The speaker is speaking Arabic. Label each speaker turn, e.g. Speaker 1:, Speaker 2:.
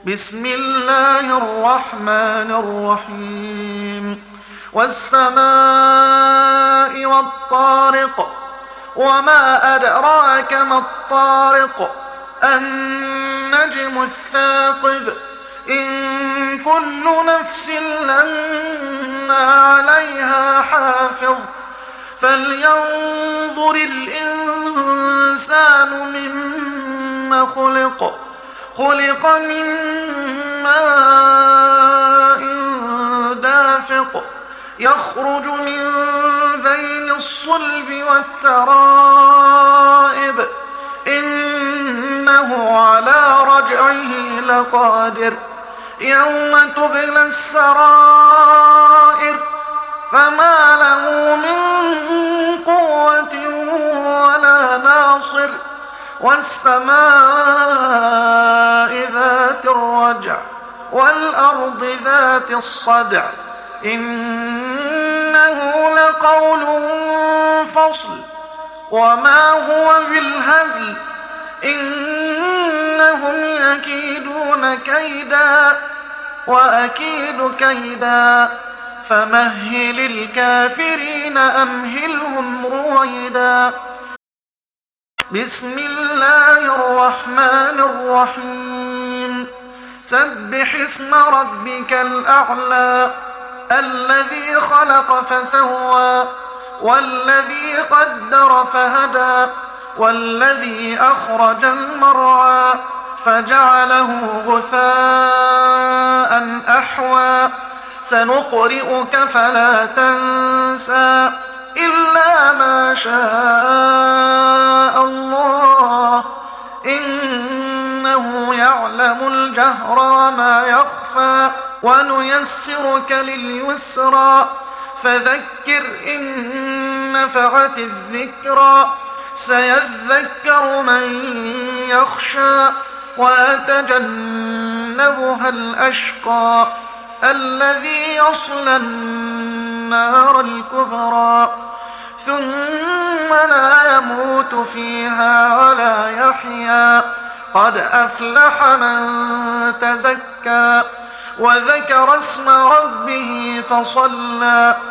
Speaker 1: بسم الله الرحمن الرحيم والسماء والطارق وما أدراك ما الطارق النجم الثاقب إن كل نفس لما عليها حافظ فلينظر الإنسان مما خلق من ماء دافق يخرج من بين الصلب والترائب إنه على رجعه لقادر يوم تبلى السرائر فما له من قوة ولا ناصر والسماء ذات الرجع والأرض ذات الصدع إنه لقول فصل وما هو بالهزل إنهم يكيدون كيدا وأكيد كيدا فمهل الكافرين أمهلهم رويدا بسم الله الرحمن الرحيم سبح اسم ربك الأعلى الذي خلق فسوى والذي قدر فهدى والذي أخرج المرعى فجعله غثاء أحوى سنقرئك فلا تنسى إلا ما شاء الله إنه يعلم الجهر وما يخفى ونيسرك لليسرى فذكر إن نفعت الذكرى سيذكر من يخشى ويتجنبها الأشقى الذي يصلى النار الكبرى ثم لا يموت فيها ولا يحيا قد أفلح من تزكى وذكر اسم ربه فصلى